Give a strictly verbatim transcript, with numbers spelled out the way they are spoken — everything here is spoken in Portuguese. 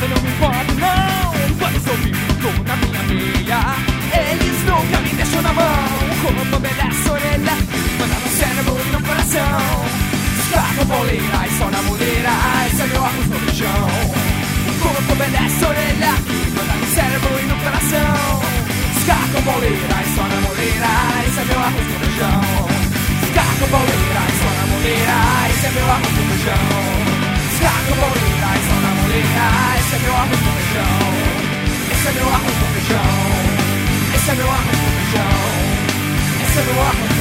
eu não me importo não. Quando sou vivo, como na minha meia, eles nunca me deixam na mão. Corpo obedece a orelha, manda no cérebro e no coração. Escravo, boleira e só na muleira, esse é meu arroz no feijão. Corpo obedece a orelha, manda no cérebro e no coração. Escravo, boleira e só na muleira, esse é meu arroz no feijão. Escravo, boleira e só na muleira, esse é meu arroz no feijão. Escravo, boleira e só na muleira, esse é meu arroz no feijão. Esse é meu arroz no feijão. Esse é meu arroz no feijão. Esse é meu arroz.